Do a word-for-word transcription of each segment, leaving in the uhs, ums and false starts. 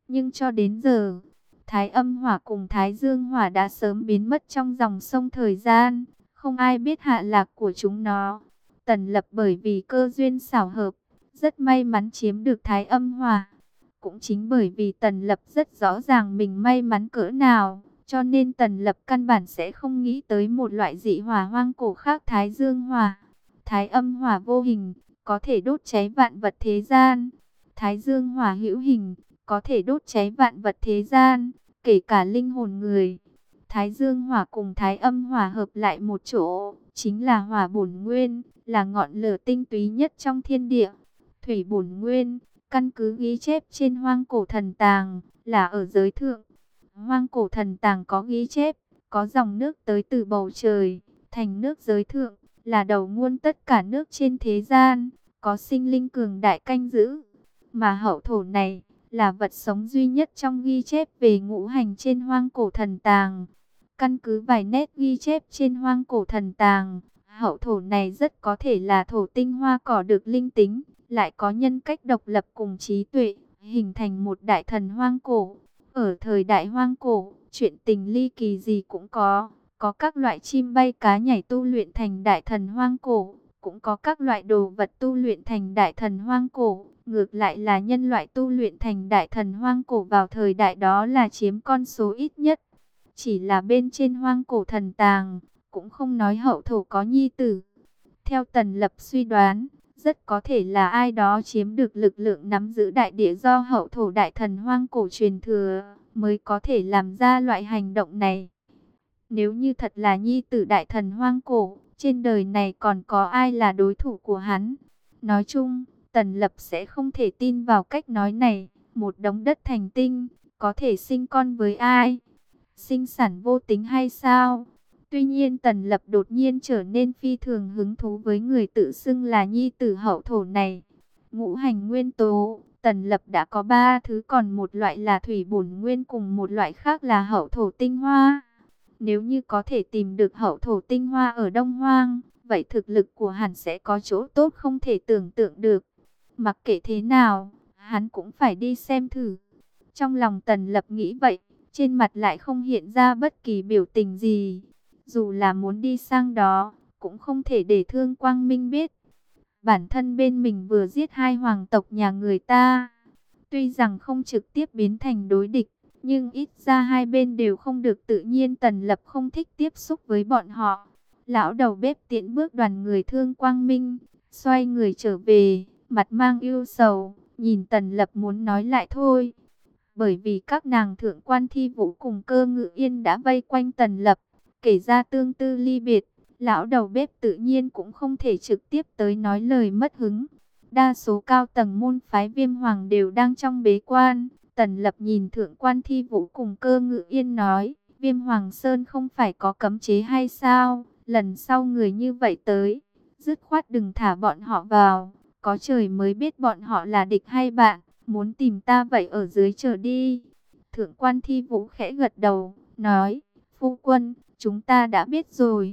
Nhưng cho đến giờ, Thái Âm Hỏa cùng Thái Dương Hỏa đã sớm biến mất trong dòng sông thời gian, không ai biết hạ lạc của chúng nó. Tần Lập bởi vì cơ duyên xảo hợp, rất may mắn chiếm được Thái Âm Hỏa. Cũng chính bởi vì Tần Lập rất rõ ràng mình may mắn cỡ nào, cho nên Tần Lập căn bản sẽ không nghĩ tới một loại dị hỏa hoang cổ khác Thái Dương Hỏa. Thái Âm Hỏa vô hình, có thể đốt cháy vạn vật thế gian. Thái Dương Hỏa hữu hình, có thể đốt cháy vạn vật thế gian, kể cả linh hồn người. Thái Dương Hỏa cùng Thái Âm Hỏa hợp lại một chỗ, chính là hỏa bổn nguyên, là ngọn lửa tinh túy nhất trong thiên địa. Thủy bổn nguyên, căn cứ ghi chép trên hoang cổ thần tàng, là ở giới thượng. Hoang cổ thần tàng có ghi chép, có dòng nước tới từ bầu trời, thành nước giới thượng, là đầu nguồn tất cả nước trên thế gian, có sinh linh cường đại canh giữ. Mà hậu thổ này, là vật sống duy nhất trong ghi chép về ngũ hành trên hoang cổ thần tàng. Căn cứ vài nét ghi chép trên hoang cổ thần tàng, hậu thổ này rất có thể là thổ tinh hoa cỏ được linh tính, lại có nhân cách độc lập cùng trí tuệ, hình thành một đại thần hoang cổ. Ở thời đại hoang cổ, chuyện tình ly kỳ gì cũng có, có các loại chim bay cá nhảy tu luyện thành đại thần hoang cổ, cũng có các loại đồ vật tu luyện thành đại thần hoang cổ. Ngược lại là nhân loại tu luyện thành đại thần hoang cổ vào thời đại đó là chiếm con số ít nhất. Chỉ là bên trên hoang cổ thần tàng, cũng không nói hậu thổ có nhi tử. Theo Tần Lập suy đoán, rất có thể là ai đó chiếm được lực lượng nắm giữ đại địa do hậu thổ đại thần hoang cổ truyền thừa, mới có thể làm ra loại hành động này. Nếu như thật là nhi tử đại thần hoang cổ, trên đời này còn có ai là đối thủ của hắn? Nói chung, Tần Lập sẽ không thể tin vào cách nói này. Một đống đất thành tinh, có thể sinh con với ai? Sinh sản vô tính hay sao? Tuy nhiên Tần Lập đột nhiên trở nên phi thường hứng thú với người tự xưng là nhi tử hậu thổ này. Ngũ hành nguyên tố, Tần Lập đã có ba thứ, còn một loại là thủy bổn nguyên cùng một loại khác là hậu thổ tinh hoa. Nếu như có thể tìm được hậu thổ tinh hoa ở Đông Hoang, vậy thực lực của hắn sẽ có chỗ tốt không thể tưởng tượng được. Mặc kệ thế nào, hắn cũng phải đi xem thử. Trong lòng Tần Lập nghĩ vậy, trên mặt lại không hiện ra bất kỳ biểu tình gì. Dù là muốn đi sang đó, cũng không thể để Thương Quang Minh biết. Bản thân bên mình vừa giết hai hoàng tộc nhà người ta. Tuy rằng không trực tiếp biến thành đối địch, nhưng ít ra hai bên đều không được tự nhiên. Tần Lập không thích tiếp xúc với bọn họ. Lão đầu bếp tiễn bước đoàn người Thương Quang Minh, xoay người trở về, mặt mang ưu sầu, nhìn Tần Lập muốn nói lại thôi. Bởi vì các nàng thượng quan Thi Vũ cùng Cơ Ngự Yên đã vây quanh Tần Lập, kể ra tương tư ly biệt, lão đầu bếp tự nhiên cũng không thể trực tiếp tới nói lời mất hứng. Đa số cao tầng môn phái Viêm Hoàng đều đang trong bế quan. Tần Lập nhìn thượng quan Thi Vũ cùng Cơ Ngự Yên nói, Viêm Hoàng Sơn không phải có cấm chế hay sao? Lần sau người như vậy tới, dứt khoát đừng thả bọn họ vào. Có trời mới biết bọn họ là địch hay bạn, muốn tìm ta vậy ở dưới chờ đi. Thượng quan Thi Vũ khẽ gật đầu, nói, phu quân, chúng ta đã biết rồi.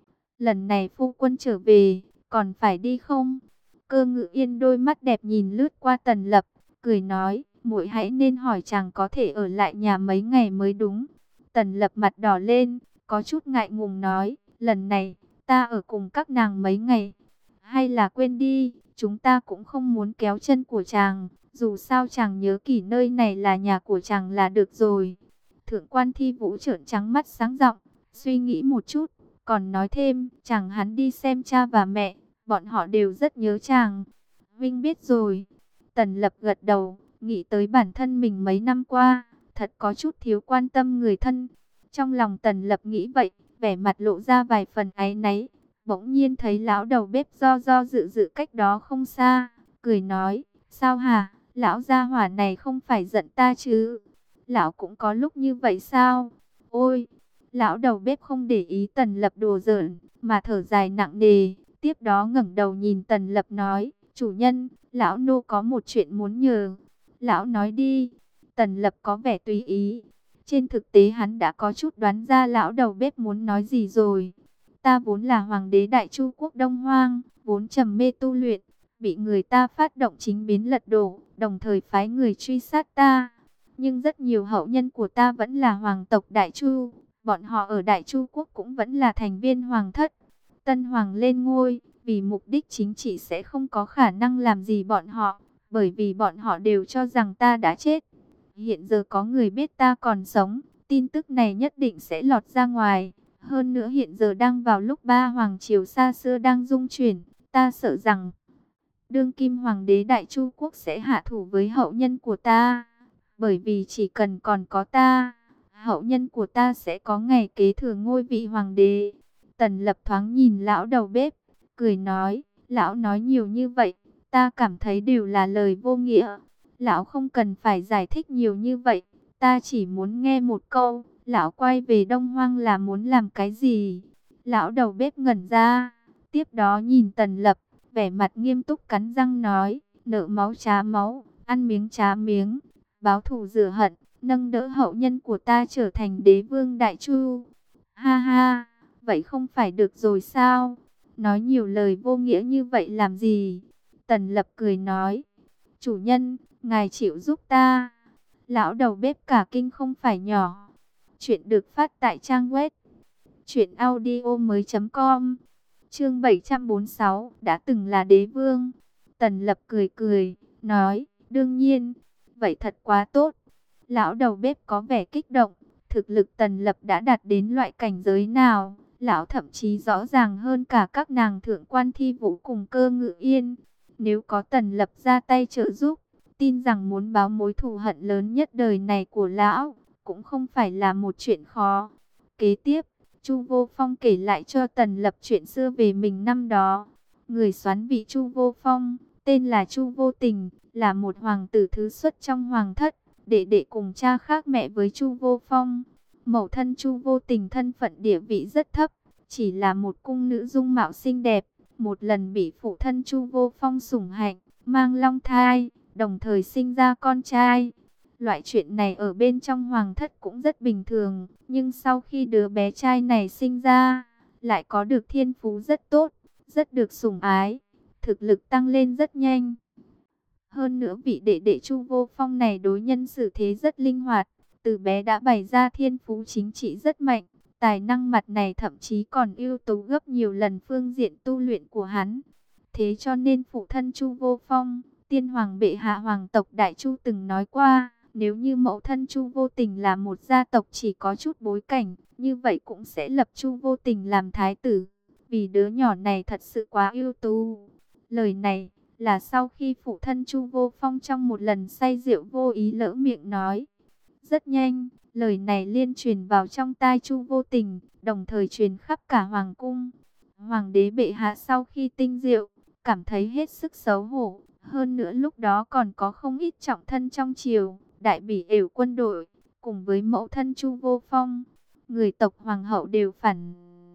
Lần này phu quân trở về, còn phải đi không? Cơ Ngự Yên đôi mắt đẹp nhìn lướt qua Tần Lập, cười nói, muội hãy nên hỏi chàng có thể ở lại nhà mấy ngày mới đúng. Tần Lập mặt đỏ lên, có chút ngại ngùng nói, lần này, ta ở cùng các nàng mấy ngày. Hay là quên đi, chúng ta cũng không muốn kéo chân của chàng, dù sao chàng nhớ kỹ nơi này là nhà của chàng là được rồi. Thượng quan Thi Vũ trợn trắng mắt sáng giọng, suy nghĩ một chút, còn nói thêm, chàng hắn đi xem cha và mẹ, bọn họ đều rất nhớ chàng. Vinh biết rồi. Tần Lập gật đầu, nghĩ tới bản thân mình mấy năm qua, thật có chút thiếu quan tâm người thân. Trong lòng Tần Lập nghĩ vậy, vẻ mặt lộ ra vài phần áy náy. Bỗng nhiên thấy lão đầu bếp do do dự dự cách đó không xa, cười nói, sao hả, lão gia hỏa này không phải giận ta chứ? Lão cũng có lúc như vậy sao? Ôi! Lão đầu bếp không để ý Tần Lập đùa giỡn, mà thở dài nặng nề, tiếp đó ngẩng đầu nhìn Tần Lập nói, chủ nhân, lão nô có một chuyện muốn nhờ. Lão nói đi. Tần Lập có vẻ tùy ý. Trên thực tế hắn đã có chút đoán ra lão đầu bếp muốn nói gì rồi. Ta vốn là hoàng đế Đại Chu quốc Đông Hoang, vốn trầm mê tu luyện, bị người ta phát động chính biến lật đổ, đồng thời phái người truy sát ta. nhưng rất nhiều hậu nhân của ta vẫn là hoàng tộc Đại Chu. Bọn họ ở Đại Chu quốc cũng vẫn là thành viên hoàng thất. Tân hoàng lên ngôi, vì mục đích chính trị sẽ không có khả năng làm gì bọn họ, bởi vì bọn họ đều cho rằng ta đã chết. Hiện giờ có người biết ta còn sống, tin tức này nhất định sẽ lọt ra ngoài. Hơn nữa hiện giờ đang vào lúc ba hoàng triều xa xưa đang dung chuyển, ta sợ rằng đương kim hoàng đế Đại Chu quốc sẽ hạ thủ với hậu nhân của ta. Bởi vì chỉ cần còn có ta, hậu nhân của ta sẽ có ngày kế thừa ngôi vị hoàng đế. Tần Lập thoáng nhìn lão đầu bếp, cười nói, lão nói nhiều như vậy, ta cảm thấy đều là lời vô nghĩa. Lão không cần phải giải thích nhiều như vậy, ta chỉ muốn nghe một câu, lão quay về Đông Hoang là muốn làm cái gì? Lão đầu bếp ngẩn ra, tiếp đó nhìn Tần Lập, vẻ mặt nghiêm túc cắn răng nói, nợ máu trả máu, ăn miếng trả miếng, báo thù rửa hận, nâng đỡ hậu nhân của ta trở thành đế vương Đại Chu. Ha ha, vậy không phải được rồi sao? Nói nhiều lời vô nghĩa như vậy làm gì? Tần Lập cười nói, chủ nhân, ngài chịu giúp ta. Lão đầu bếp cả kinh không phải nhỏ. Chuyện được phát tại trang web truyện audio mới chấm com. Chương bảy trăm bốn mươi sáu, đã từng là đế vương. Tần Lập cười cười, nói, đương nhiên, vậy thật quá tốt. Lão đầu bếp có vẻ kích động, thực lực Tần Lập đã đạt đến loại cảnh giới nào, lão thậm chí rõ ràng hơn cả các nàng thượng quan Thi Vũ cùng Cơ Ngự Yên. Nếu có Tần Lập ra tay trợ giúp, tin rằng muốn báo mối thù hận lớn nhất đời này của lão, cũng không phải là một chuyện khó. Kế tiếp, Chu Vô Phong kể lại cho Tần Lập chuyện xưa về mình năm đó. Người soán vị Chu Vô Phong, tên là Chu Vô Tình, là một hoàng tử thứ xuất trong hoàng thất, đệ đệ cùng cha khác mẹ với Chu Vô Phong. Mẫu thân Chu Vô Tình thân phận địa vị rất thấp, chỉ là một cung nữ dung mạo xinh đẹp, một lần bị phụ thân Chu Vô Phong sủng hạnh, mang long thai, đồng thời sinh ra con trai. Loại chuyện này ở bên trong hoàng thất cũng rất bình thường, nhưng sau khi đứa bé trai này sinh ra, lại có được thiên phú rất tốt, rất được sủng ái, thực lực tăng lên rất nhanh. Hơn nữa vị đệ đệ Chu Vô Phong này đối nhân xử thế rất linh hoạt, từ bé đã bày ra thiên phú chính trị rất mạnh, tài năng mặt này thậm chí còn ưu tú gấp nhiều lần phương diện tu luyện của hắn. Thế cho nên phụ thân Chu Vô Phong, tiên hoàng bệ hạ hoàng tộc Đại Chu từng nói qua, nếu như mẫu thân Chu Vô Tình là một gia tộc chỉ có chút bối cảnh, như vậy cũng sẽ lập Chu Vô Tình làm thái tử, vì đứa nhỏ này thật sự quá ưu tú. Lời này là sau khi phụ thân Chu Vô Phong trong một lần say rượu vô ý lỡ miệng nói. Rất nhanh, lời này liên truyền vào trong tai Chu Vô Tình, đồng thời truyền khắp cả hoàng cung. Hoàng đế bệ hạ sau khi tinh rượu, cảm thấy hết sức xấu hổ. Hơn nữa lúc đó còn có không ít trọng thân trong triều, đại bỉ ểu quân đội, cùng với mẫu thân Chu Vô Phong. Người tộc hoàng hậu đều phản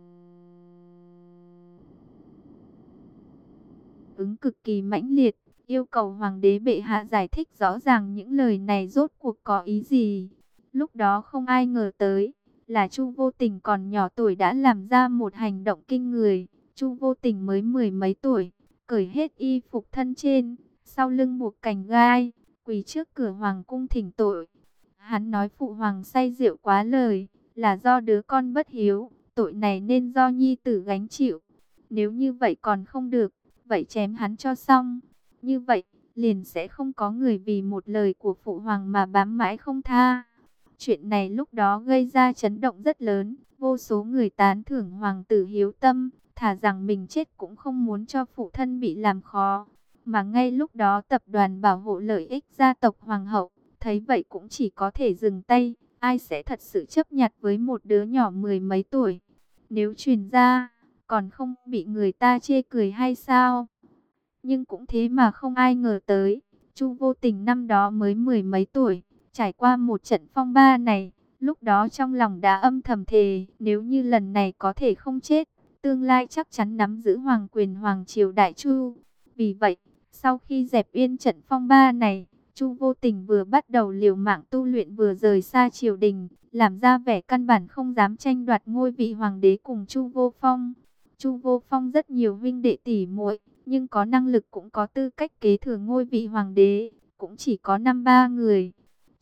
ứng cực kỳ mãnh liệt, yêu cầu hoàng đế bệ hạ giải thích rõ ràng những lời này rốt cuộc có ý gì. Lúc đó không ai ngờ tới, là Chu Vô Tình còn nhỏ tuổi đã làm ra một hành động kinh người. Chu Vô Tình mới mười mấy tuổi, cởi hết y phục thân trên, sau lưng buộc cành gai, quỳ trước cửa hoàng cung thỉnh tội. Hắn nói phụ hoàng say rượu quá lời, là do đứa con bất hiếu, tội này nên do nhi tử gánh chịu. Nếu như vậy còn không được, vậy chém hắn cho xong. Như vậy, liền sẽ không có người vì một lời của phụ hoàng mà bám mãi không tha. Chuyện này lúc đó gây ra chấn động rất lớn, vô số người tán thưởng hoàng tử hiếu tâm, thà rằng mình chết cũng không muốn cho phụ thân bị làm khó. Mà ngay lúc đó tập đoàn bảo hộ lợi ích gia tộc hoàng hậu, thấy vậy cũng chỉ có thể dừng tay, ai sẽ thật sự chấp nhặt với một đứa nhỏ mười mấy tuổi. Nếu truyền ra, còn không bị người ta chê cười hay sao? Nhưng cũng thế mà không ai ngờ tới, Chu Vô Tình năm đó mới mười mấy tuổi, trải qua một trận phong ba này, lúc đó trong lòng đã âm thầm thề, nếu như lần này có thể không chết, tương lai chắc chắn nắm giữ hoàng quyền hoàng triều Đại Chu. Vì vậy, sau khi dẹp yên trận phong ba này, Chu Vô Tình vừa bắt đầu liều mạng tu luyện vừa rời xa triều đình, làm ra vẻ căn bản không dám tranh đoạt ngôi vị hoàng đế cùng Chu Vô Phong. Chu Vô Phong rất nhiều huynh đệ tỷ muội, nhưng có năng lực cũng có tư cách kế thừa ngôi vị hoàng đế, cũng chỉ có năm ba người.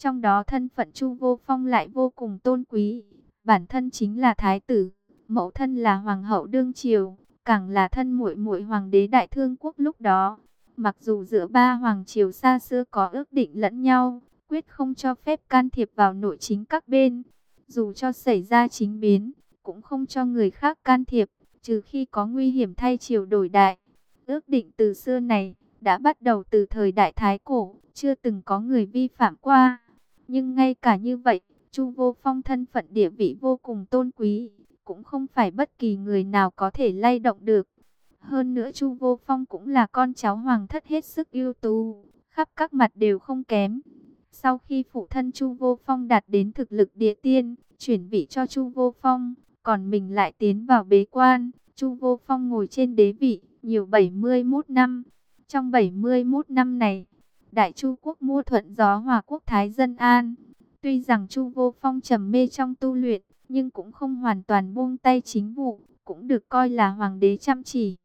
Trong đó thân phận Chu Vô Phong lại vô cùng tôn quý. Bản thân chính là thái tử, mẫu thân là hoàng hậu đương triều, càng là thân muội muội hoàng đế Đại Thương quốc lúc đó. Mặc dù giữa ba hoàng triều xa xưa có ước định lẫn nhau, quyết không cho phép can thiệp vào nội chính các bên, dù cho xảy ra chính biến, cũng không cho người khác can thiệp, trừ khi có nguy hiểm thay triều đổi đại. Ước định từ xưa này đã bắt đầu từ thời Đại Thái Cổ, chưa từng có người vi phạm qua. Nhưng ngay cả như vậy, Chu Vô Phong thân phận địa vị vô cùng tôn quý, cũng không phải bất kỳ người nào có thể lay động được. Hơn nữa Chu Vô Phong cũng là con cháu hoàng thất hết sức ưu tú, khắp các mặt đều không kém. Sau khi phụ thân Chu Vô Phong đạt đến thực lực địa tiên, chuyển vị cho Chu Vô Phong, còn mình lại tiến vào bế quan. Chu Vô Phong ngồi trên đế vị nhiều bảy mươi mốt năm. Trong bảy mươi mốt năm này, Đại Chu quốc mua thuận gió hòa quốc thái dân an. Tuy rằng Chu Vô Phong trầm mê trong tu luyện, nhưng cũng không hoàn toàn buông tay chính vụ, cũng được coi là hoàng đế chăm chỉ.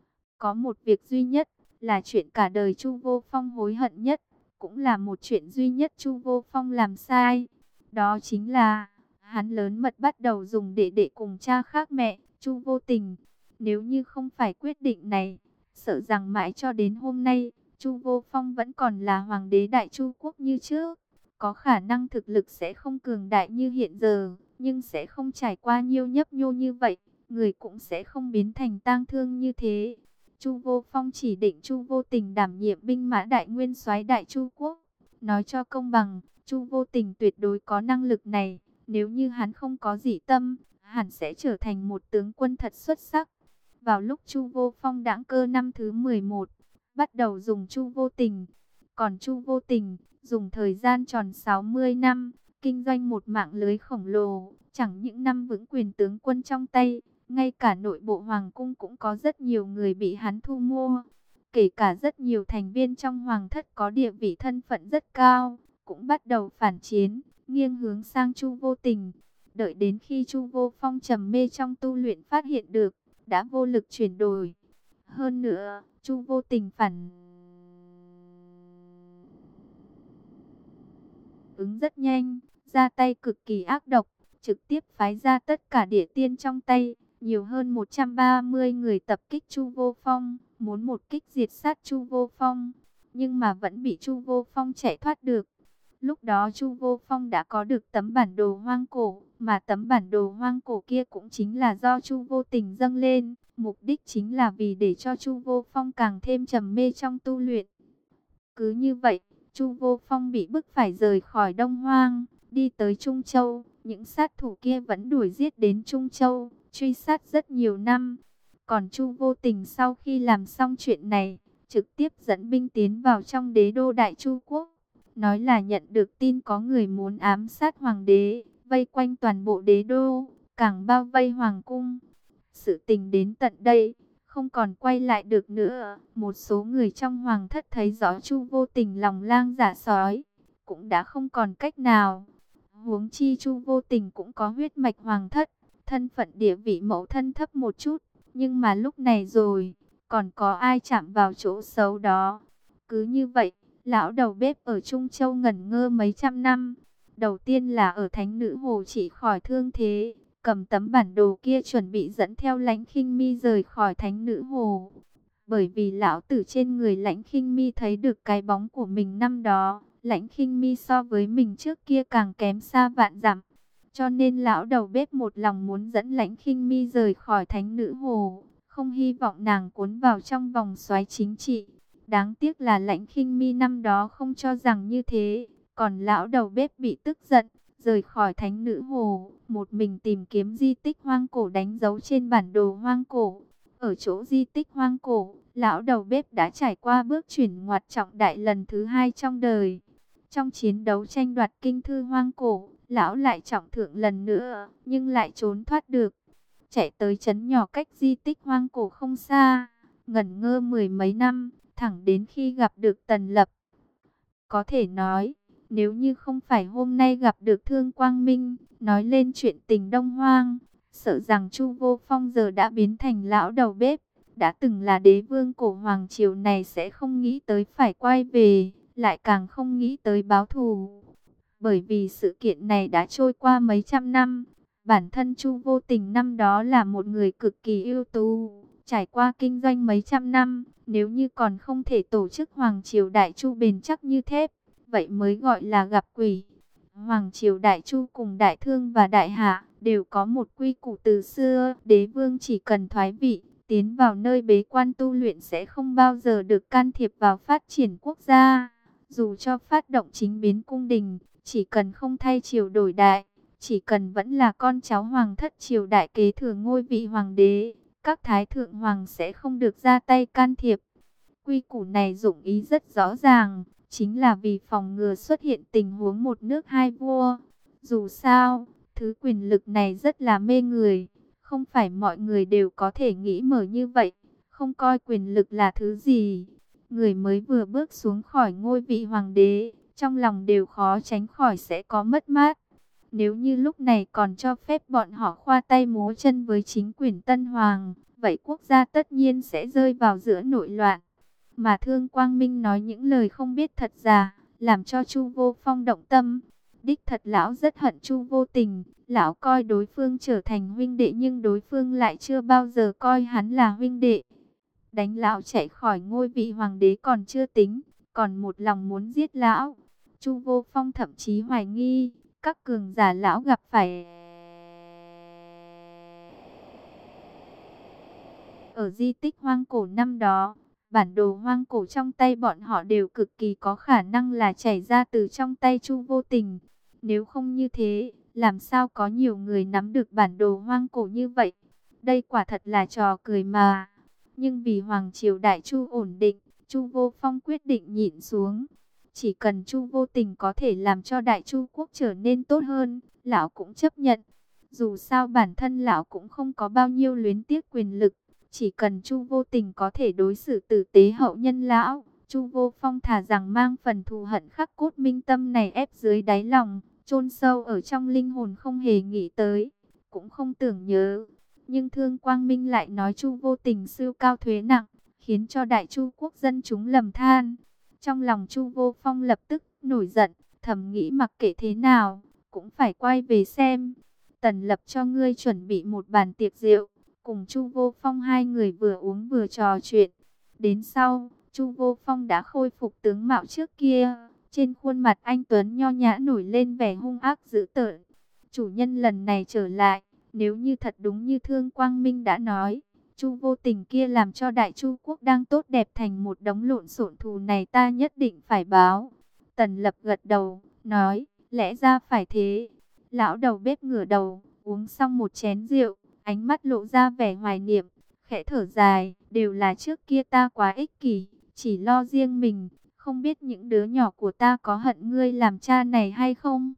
Có một việc duy nhất là chuyện cả đời Chu Vô Phong hối hận nhất, cũng là một chuyện duy nhất Chu Vô Phong làm sai. Đó chính là hắn lớn mật bắt đầu dùng đệ đệ cùng cha khác mẹ, Chu Vô Tình. Nếu như không phải quyết định này, sợ rằng mãi cho đến hôm nay, Chu Vô Phong vẫn còn là hoàng đế Đại Chu quốc như trước. Có khả năng thực lực sẽ không cường đại như hiện giờ, nhưng sẽ không trải qua nhiêu nhấp nhô như vậy, người cũng sẽ không biến thành tang thương như thế. Chu Vô Phong chỉ định Chu Vô Tình đảm nhiệm binh mã đại nguyên soái Đại Chu quốc. Nói cho công bằng, Chu Vô Tình tuyệt đối có năng lực này. Nếu như hắn không có dị tâm, hẳn sẽ trở thành một tướng quân thật xuất sắc. Vào lúc Chu Vô Phong đãng cơ năm thứ mười một, bắt đầu dùng Chu Vô Tình. Còn Chu Vô Tình dùng thời gian tròn sáu mươi năm, kinh doanh một mạng lưới khổng lồ, chẳng những năm vững quyền tướng quân trong tay, ngay cả nội bộ hoàng cung cũng có rất nhiều người bị hắn thu mua. Kể cả rất nhiều thành viên trong hoàng thất có địa vị thân phận rất cao, cũng bắt đầu phản chiến, nghiêng hướng sang Chu Vô Tình. Đợi đến khi Chu Vô Phong trầm mê trong tu luyện phát hiện được, đã vô lực chuyển đổi. Hơn nữa, Chu Vô Tình phản ứng rất nhanh, ra tay cực kỳ ác độc, trực tiếp phái ra tất cả địa tiên trong tay, nhiều hơn một trăm ba mươi người tập kích Chu Vô Phong, muốn một kích diệt sát Chu Vô Phong, nhưng mà vẫn bị Chu Vô Phong chạy thoát được. Lúc đó Chu Vô Phong đã có được tấm bản đồ hoang cổ, mà tấm bản đồ hoang cổ kia cũng chính là do Chu Vô Tình dâng lên, mục đích chính là vì để cho Chu Vô Phong càng thêm trầm mê trong tu luyện. Cứ như vậy, Chu Vô Phong bị bức phải rời khỏi Đông Hoang, đi tới Trung Châu. Những sát thủ kia vẫn đuổi giết đến Trung Châu, truy sát rất nhiều năm. Còn Chu Vô Tình sau khi làm xong chuyện này, trực tiếp dẫn binh tiến vào trong đế đô Đại Chu quốc. Nói là nhận được tin có người muốn ám sát hoàng đế, vây quanh toàn bộ đế đô, càng bao vây hoàng cung. Sự tình đến tận đây, không còn quay lại được nữa. Một số người trong hoàng thất thấy rõ Chu Vô Tình lòng lang dạ sói, cũng đã không còn cách nào. Huống chi Chu Vô Tình cũng có huyết mạch hoàng thất, thân phận địa vị mẫu thân thấp một chút, nhưng mà lúc này rồi, còn có ai chạm vào chỗ xấu đó. Cứ như vậy, lão đầu bếp ở Trung Châu ngẩn ngơ mấy trăm năm. Đầu tiên là ở Thánh Nữ Hồ trị khỏi thương thế, cầm tấm bản đồ kia chuẩn bị dẫn theo Lãnh Khinh Mi rời khỏi Thánh Nữ Hồ. Bởi vì lão tử trên người Lãnh Khinh Mi thấy được cái bóng của mình năm đó, Lãnh Khinh Mi so với mình trước kia càng kém xa vạn dặm. Cho nên lão đầu bếp một lòng muốn dẫn Lãnh Khinh Mi rời khỏi Thánh Nữ Hồ, không hy vọng nàng cuốn vào trong vòng xoáy chính trị. Đáng tiếc là Lãnh Khinh Mi năm đó không cho rằng như thế, còn lão đầu bếp bị tức giận, rời khỏi Thánh Nữ Hồ, một mình tìm kiếm di tích hoang cổ đánh dấu trên bản đồ hoang cổ. Ở chỗ di tích hoang cổ, lão đầu bếp đã trải qua bước chuyển ngoặt trọng đại lần thứ hai trong đời. Trong chiến đấu tranh đoạt kinh thư hoang cổ, lão lại trọng thượng lần nữa, nhưng lại trốn thoát được. Chạy tới trấn nhỏ cách di tích hoang cổ không xa, ngẩn ngơ mười mấy năm, thẳng đến khi gặp được Tần Lập. Có thể nói, nếu như không phải hôm nay gặp được Thương Quang Minh, nói lên chuyện tình Đông Hoang, sợ rằng Chu Vô Phong giờ đã biến thành lão đầu bếp, đã từng là đế vương cổ hoàng triều này sẽ không nghĩ tới phải quay về, lại càng không nghĩ tới báo thù. Bởi vì sự kiện này đã trôi qua mấy trăm năm, bản thân Chu Vô Tình năm đó là một người cực kỳ ưu tú, trải qua kinh doanh mấy trăm năm, nếu như còn không thể tổ chức Hoàng Triều Đại Chu bền chắc như thép, vậy mới gọi là gặp quỷ. Hoàng Triều Đại Chu cùng Đại Thương và Đại Hạ đều có một quy củ từ xưa, đế vương chỉ cần thoái vị, tiến vào nơi bế quan tu luyện sẽ không bao giờ được can thiệp vào phát triển quốc gia. Dù cho phát động chính biến cung đình, chỉ cần không thay triều đổi đại, chỉ cần vẫn là con cháu hoàng thất triều đại kế thừa ngôi vị hoàng đế, các thái thượng hoàng sẽ không được ra tay can thiệp. Quy củ này dụng ý rất rõ ràng, chính là vì phòng ngừa xuất hiện tình huống một nước hai vua. Dù sao, thứ quyền lực này rất là mê người, không phải mọi người đều có thể nghĩ mở như vậy, không coi quyền lực là thứ gì. Người mới vừa bước xuống khỏi ngôi vị hoàng đế, trong lòng đều khó tránh khỏi sẽ có mất mát. Nếu như lúc này còn cho phép bọn họ khoa tay múa chân với chính quyền Tân Hoàng, vậy quốc gia tất nhiên sẽ rơi vào giữa nội loạn. Mà Thương Quang Minh nói những lời không biết thật giả, làm cho Chu Vô Phong động tâm. Đích thật lão rất hận Chu Vô Tình, lão coi đối phương trở thành huynh đệ nhưng đối phương lại chưa bao giờ coi hắn là huynh đệ. Đánh lão chạy khỏi ngôi vị hoàng đế còn chưa tính, còn một lòng muốn giết lão. Chu Vô Phong thậm chí hoài nghi, các cường giả lão gặp phải ở di tích hoang cổ năm đó, bản đồ hoang cổ trong tay bọn họ đều cực kỳ có khả năng là chảy ra từ trong tay Chu Vô Tình. Nếu không như thế, làm sao có nhiều người nắm được bản đồ hoang cổ như vậy? Đây quả thật là trò cười mà. Nhưng vì Hoàng Triều Đại Chu ổn định, Chu Vô Phong quyết định nhịn xuống. Chỉ cần Chu Vô Tình có thể làm cho Đại Chu quốc trở nên tốt hơn, lão cũng chấp nhận. Dù sao bản thân lão cũng không có bao nhiêu luyến tiếc quyền lực. Chỉ cần Chu Vô Tình có thể đối xử tử tế hậu nhân lão, Chu Vô Phong thà rằng mang phần thù hận khắc cốt minh tâm này ép dưới đáy lòng, chôn sâu ở trong linh hồn không hề nghĩ tới, cũng không tưởng nhớ. Nhưng Thương Quang Minh lại nói Chu Vô Tình siêu cao thuế nặng, khiến cho Đại Chu quốc dân chúng lầm than. Trong lòng Chu Vô Phong lập tức nổi giận, thầm nghĩ mặc kệ thế nào, cũng phải quay về xem. Tần Lập cho ngươi chuẩn bị một bàn tiệc rượu. Cùng Chu Vô Phong hai người vừa uống vừa trò chuyện. Đến sau, Chu Vô Phong đã khôi phục tướng mạo trước kia. Trên khuôn mặt anh tuấn nho nhã nổi lên vẻ hung ác dữ tợn. Chủ nhân lần này trở lại, nếu như thật đúng như Thương Quang Minh đã nói, Chu Vô Tình kia làm cho Đại Chu quốc đang tốt đẹp thành một đống lộn xộn, thù này ta nhất định phải báo. Tần Lập gật đầu, nói, lẽ ra phải thế. Lão đầu bếp ngửa đầu, uống xong một chén rượu, ánh mắt lộ ra vẻ hoài niệm, khẽ thở dài, đều là trước kia ta quá ích kỷ, chỉ lo riêng mình, không biết những đứa nhỏ của ta có hận ngươi làm cha này hay không.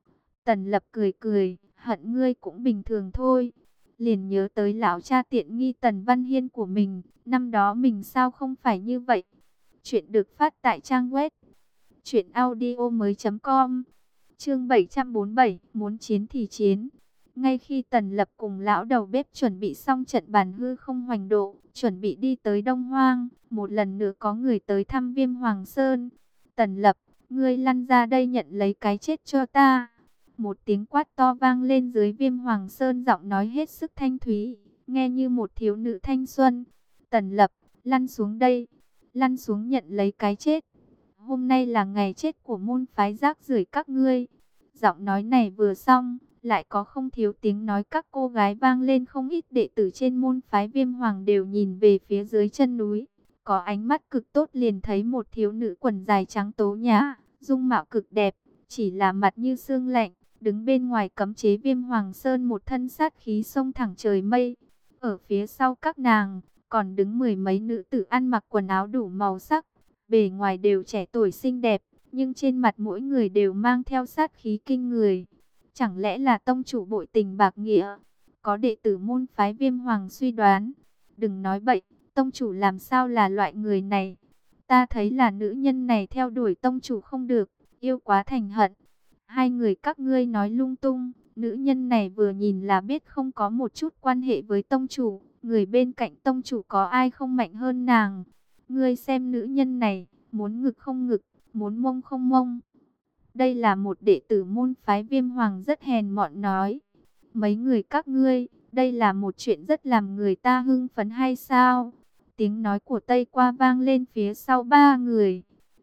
Tần Lập cười cười, hận ngươi cũng bình thường thôi. Liền nhớ tới lão cha tiện nghi Tần Văn Hiên của mình, năm đó mình sao không phải như vậy. Chuyện được phát tại trang web truyện audio mới chấm com. Chương bảy trăm bốn mươi bảy, muốn chiến thì chiến. Ngay khi Tần Lập cùng lão đầu bếp chuẩn bị xong trận bàn hư không hoành độ, chuẩn bị đi tới Đông Hoang, một lần nữa có người tới thăm Viêm Hoàng Sơn. Tần Lập, ngươi lăn ra đây nhận lấy cái chết cho ta. Một tiếng quát to vang lên dưới Viêm Hoàng Sơn, giọng nói hết sức thanh thúy, nghe như một thiếu nữ thanh xuân. Tần Lập, lăn xuống đây, lăn xuống nhận lấy cái chết. Hôm nay là ngày chết của môn phái rác rưởi các ngươi. Giọng nói này vừa xong, lại có không thiếu tiếng nói các cô gái vang lên, không ít đệ tử trên môn phái Viêm Hoàng đều nhìn về phía dưới chân núi. Có ánh mắt cực tốt liền thấy một thiếu nữ quần dài trắng tố nhã, dung mạo cực đẹp, chỉ là mặt như xương lạnh, đứng bên ngoài cấm chế Viêm Hoàng Sơn, một thân sát khí xông thẳng trời mây. Ở phía sau các nàng, còn đứng mười mấy nữ tử ăn mặc quần áo đủ màu sắc, bề ngoài đều trẻ tuổi xinh đẹp, nhưng trên mặt mỗi người đều mang theo sát khí kinh người. Chẳng lẽ là tông chủ bội tình bạc nghĩa? Có đệ tử môn phái Viêm Hoàng suy đoán. Đừng nói bậy, tông chủ làm sao là loại người này? Ta thấy là nữ nhân này theo đuổi tông chủ không được, yêu quá thành hận. Hai người các ngươi nói lung tung, nữ nhân này vừa nhìn là biết không có một chút quan hệ với tông chủ. Người bên cạnh tông chủ có ai không mạnh hơn nàng? Ngươi xem nữ nhân này, muốn ngực không ngực, muốn mông không mông. Đây là một đệ tử môn phái Viêm Hoàng rất hèn mọn nói. Mấy người các ngươi, đây là một chuyện rất làm người ta hưng phấn hay sao? Tiếng nói của Tây Qua vang lên phía sau ba người.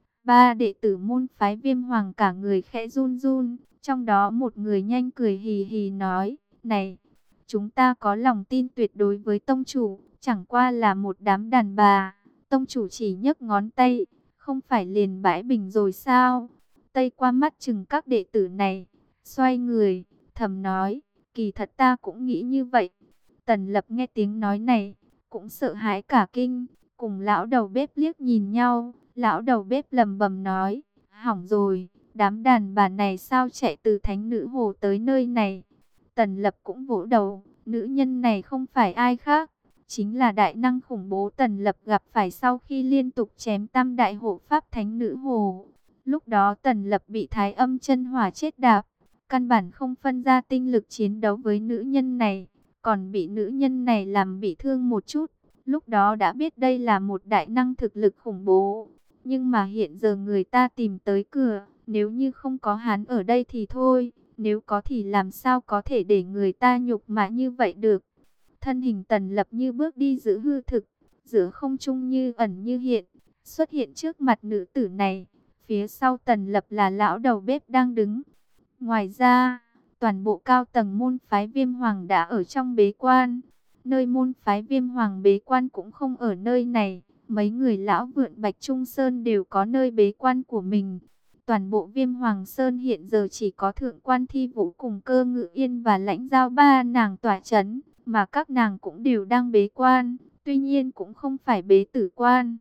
Ba đệ tử môn phái Viêm Hoàng cả người khẽ run run. Trong đó một người nhanh cười hì hì nói, này, chúng ta có lòng tin tuyệt đối với tông chủ, chẳng qua là một đám đàn bà. Tông chủ chỉ nhấc ngón tay, không phải liền bãi bình rồi sao? Tây Qua mắt chừng các đệ tử này, xoay người, thầm nói, kỳ thật ta cũng nghĩ như vậy. Tần Lập nghe tiếng nói này, cũng sợ hãi cả kinh, cùng lão đầu bếp liếc nhìn nhau. Lão đầu bếp lầm bầm nói, hỏng rồi, đám đàn bà này sao chạy từ Thánh Nữ Hồ tới nơi này? Tần Lập cũng vỗ đầu, nữ nhân này không phải ai khác, chính là đại năng khủng bố Tần Lập gặp phải sau khi liên tục chém tam đại hộ pháp Thánh Nữ Hồ. Lúc đó Tần Lập bị Thái Âm chân hỏa chết đạp, căn bản không phân ra tinh lực chiến đấu với nữ nhân này, còn bị nữ nhân này làm bị thương một chút. Lúc đó đã biết đây là một đại năng thực lực khủng bố. Nhưng mà hiện giờ người ta tìm tới cửa, nếu như không có hắn ở đây thì thôi, nếu có thì làm sao có thể để người ta nhục mạ như vậy được. Thân hình Tần Lập như bước đi giữa hư thực, giữa không trung như ẩn như hiện, xuất hiện trước mặt nữ tử này. Phía sau Tần Lập là lão đầu bếp đang đứng. Ngoài ra, toàn bộ cao tầng môn phái Viêm Hoàng đã ở trong bế quan. Nơi môn phái Viêm Hoàng bế quan cũng không ở nơi này. Mấy người lão vượn Bạch Trung Sơn đều có nơi bế quan của mình. Toàn bộ Viêm Hoàng Sơn hiện giờ chỉ có Thượng quan Thi Vũ cùng Cơ Ngự Yên và Lãnh Giao ba nàng tỏa chấn, mà các nàng cũng đều đang bế quan, tuy nhiên cũng không phải bế tử quan.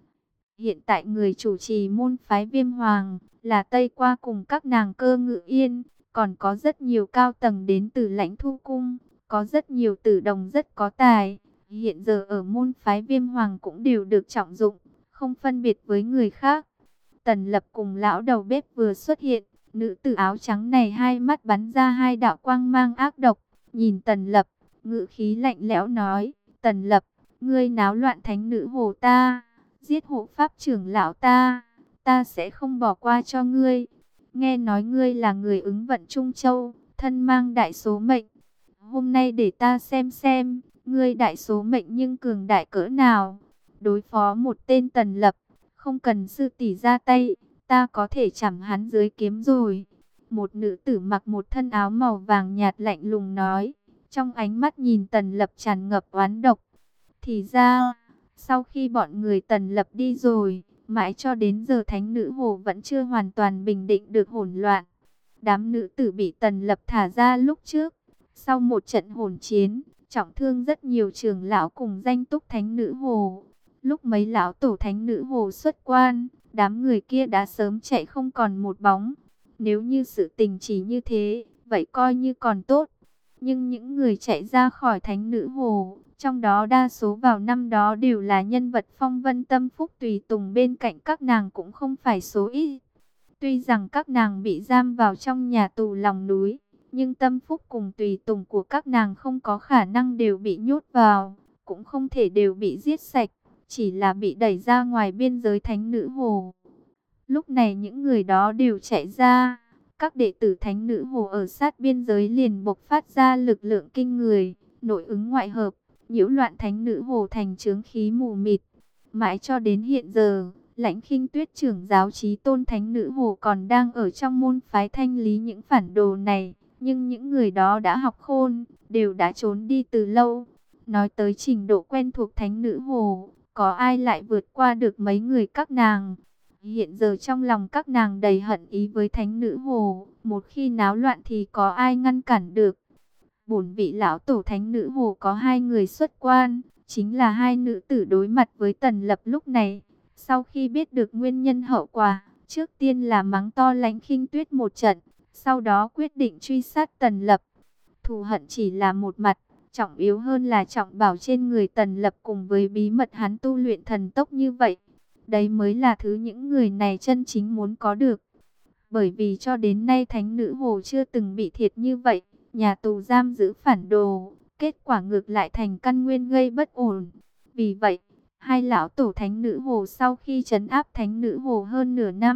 Hiện tại người chủ trì môn phái Viêm Hoàng là Tây Qua cùng các nàng Cơ Ngự Yên, còn có rất nhiều cao tầng đến từ Lãnh Thu Cung, có rất nhiều tử đồng rất có tài. Hiện giờ ở môn phái Viêm Hoàng cũng đều được trọng dụng, không phân biệt với người khác. Tần Lập cùng lão đầu bếp vừa xuất hiện, nữ tử áo trắng này hai mắt bắn ra hai đạo quang mang ác độc, nhìn Tần Lập, ngữ khí lạnh lẽo nói, Tần Lập, ngươi náo loạn Thánh Nữ Hồ ta, giết hộ pháp trưởng lão ta, ta sẽ không bỏ qua cho ngươi. Nghe nói ngươi là người ứng vận Trung Châu, thân mang đại số mệnh, hôm nay để ta xem xem, ngươi đại số mệnh nhưng cường đại cỡ nào. Đối phó một tên Tần Lập, không cần sư tỷ ra tay, ta có thể chảm hắn dưới kiếm rồi. Một nữ tử mặc một thân áo màu vàng nhạt lạnh lùng nói, trong ánh mắt nhìn Tần Lập tràn ngập oán độc. Thì ra, sau khi bọn người Tần Lập đi rồi, mãi cho đến giờ Thánh Nữ Hồ vẫn chưa hoàn toàn bình định được hỗn loạn. Đám nữ tử bị Tần Lập thả ra lúc trước, sau một trận hỗn chiến, trọng thương rất nhiều trưởng lão cùng danh túc Thánh Nữ Hồ. Lúc mấy lão tổ Thánh Nữ Hồ xuất quan, đám người kia đã sớm chạy không còn một bóng. Nếu như sự tình chỉ như thế, vậy coi như còn tốt. Nhưng những người chạy ra khỏi Thánh Nữ Hồ, trong đó đa số vào năm đó đều là nhân vật phong vân tâm phúc tùy tùng bên cạnh các nàng cũng không phải số ít. Tuy rằng các nàng bị giam vào trong nhà tù lòng núi, nhưng tâm phúc cùng tùy tùng của các nàng không có khả năng đều bị nhốt vào, cũng không thể đều bị giết sạch, chỉ là bị đẩy ra ngoài biên giới Thánh Nữ Hồ. Lúc này những người đó đều chạy ra, các đệ tử Thánh Nữ Hồ ở sát biên giới liền bộc phát ra lực lượng kinh người, nội ứng ngoại hợp, nhiễu loạn Thánh Nữ Hồ thành chướng khí mù mịt. Mãi cho đến hiện giờ, Lãnh Khinh Tuyết trưởng giáo chí tôn Thánh Nữ Hồ còn đang ở trong môn phái thanh lý những phản đồ này, nhưng những người đó đã học khôn, đều đã trốn đi từ lâu. Nói tới trình độ quen thuộc Thánh Nữ Hồ, có ai lại vượt qua được mấy người các nàng? Hiện giờ trong lòng các nàng đầy hận ý với Thánh Nữ Hồ, một khi náo loạn thì có ai ngăn cản được? Bổn vị lão tổ Thánh Nữ Hồ có hai người xuất quan, chính là hai nữ tử đối mặt với Tần Lập lúc này. Sau khi biết được nguyên nhân hậu quả, trước tiên là mắng to Lãnh Khinh Tuyết một trận, sau đó quyết định truy sát Tần Lập. Thù hận chỉ là một mặt, trọng yếu hơn là trọng bảo trên người Tần Lập cùng với bí mật hắn tu luyện thần tốc như vậy. Đấy mới là thứ những người này chân chính muốn có được. Bởi vì cho đến nay Thánh Nữ Hồ chưa từng bị thiệt như vậy, nhà tù giam giữ phản đồ, kết quả ngược lại thành căn nguyên gây bất ổn. Vì vậy, hai lão tổ Thánh Nữ Hồ sau khi trấn áp Thánh Nữ Hồ hơn nửa năm,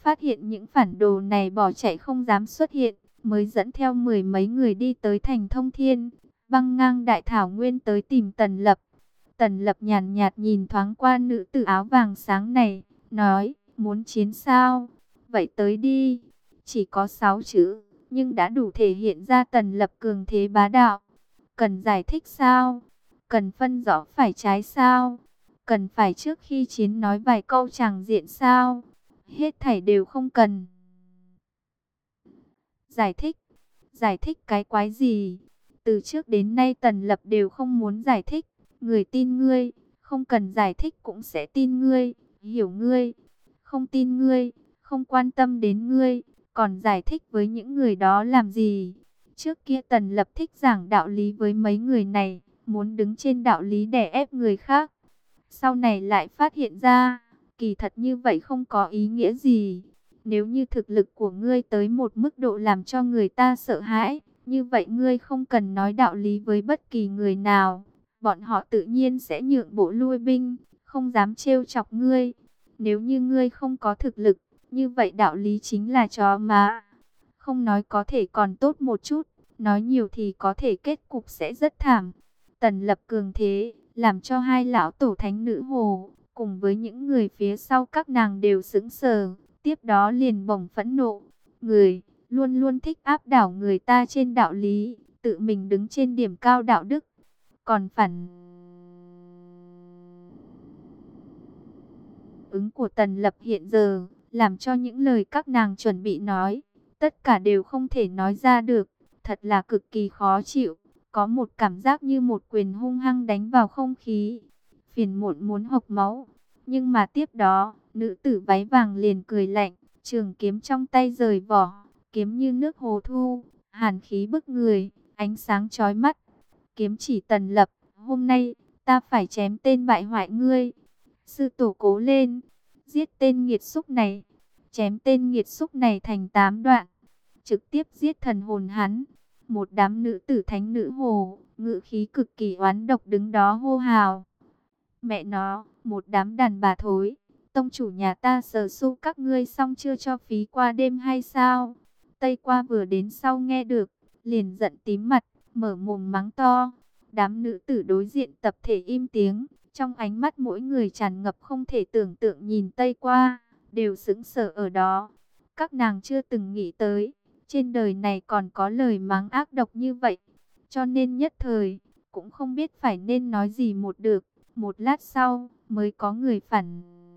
phát hiện những phản đồ này bỏ chạy không dám xuất hiện, mới dẫn theo mười mấy người đi tới thành Thông Thiên, băng ngang đại thảo nguyên tới tìm Tần Lập. Tần Lập nhàn nhạt nhìn thoáng qua nữ tử áo vàng sáng này, nói, muốn chiến sao? Vậy tới đi. Chỉ có sáu chữ, nhưng đã đủ thể hiện ra Tần Lập cường thế bá đạo. Cần giải thích sao? Cần phân rõ phải trái sao? Cần phải trước khi chiến nói vài câu tràng diện sao? Hết thảy đều không cần. Giải thích? Giải thích cái quái gì? Từ trước đến nay Tần Lập đều không muốn giải thích. Người tin ngươi, không cần giải thích cũng sẽ tin ngươi, hiểu ngươi. Không tin ngươi, không quan tâm đến ngươi, còn giải thích với những người đó làm gì? Trước kia Tần Lập thích giảng đạo lý với mấy người này, muốn đứng trên đạo lý đè ép người khác. Sau này lại phát hiện ra, kỳ thật như vậy không có ý nghĩa gì. Nếu như thực lực của ngươi tới một mức độ làm cho người ta sợ hãi, như vậy ngươi không cần nói đạo lý với bất kỳ người nào. Bọn họ tự nhiên sẽ nhượng bộ lui binh, không dám trêu chọc ngươi. Nếu như ngươi không có thực lực, như vậy đạo lý chính là chó má. Không nói có thể còn tốt một chút, nói nhiều thì có thể kết cục sẽ rất thảm. Tần Lập cường thế, làm cho hai lão tổ thánh nữ hồ, cùng với những người phía sau các nàng đều sững sờ, tiếp đó liền bỗng phẫn nộ. Người, luôn luôn thích áp đảo người ta trên đạo lý, tự mình đứng trên điểm cao đạo đức. Còn phản ứng của Tần Lập hiện giờ, làm cho những lời các nàng chuẩn bị nói, tất cả đều không thể nói ra được, thật là cực kỳ khó chịu, có một cảm giác như một quyền hung hăng đánh vào không khí, phiền muộn muốn hộc máu. Nhưng mà tiếp đó, nữ tử váy vàng liền cười lạnh, trường kiếm trong tay rời vỏ, kiếm như nước hồ thu, hàn khí bức người, ánh sáng chói mắt. Kiếm chỉ Tần Lập, hôm nay, ta phải chém tên bại hoại ngươi. Sư tổ cố lên, giết tên nghiệt xúc này, chém tên nghiệt xúc này thành tám đoạn, trực tiếp giết thần hồn hắn. Một đám nữ tử thánh nữ hồ, ngữ khí cực kỳ oán độc đứng đó hô hào. Mẹ nó, một đám đàn bà thối, tông chủ nhà ta sờ su các ngươi xong chưa cho phí qua đêm hay sao? Tây Qua vừa đến sau nghe được, liền giận tím mặt, mở mồm mắng to. Đám nữ tử đối diện tập thể im tiếng, trong ánh mắt mỗi người tràn ngập không thể tưởng tượng nhìn Tây Qua, đều sững sờ ở đó. Các nàng chưa từng nghĩ tới, trên đời này còn có lời mắng ác độc như vậy, cho nên nhất thời, cũng không biết phải nên nói gì một được. Một lát sau, mới có người phản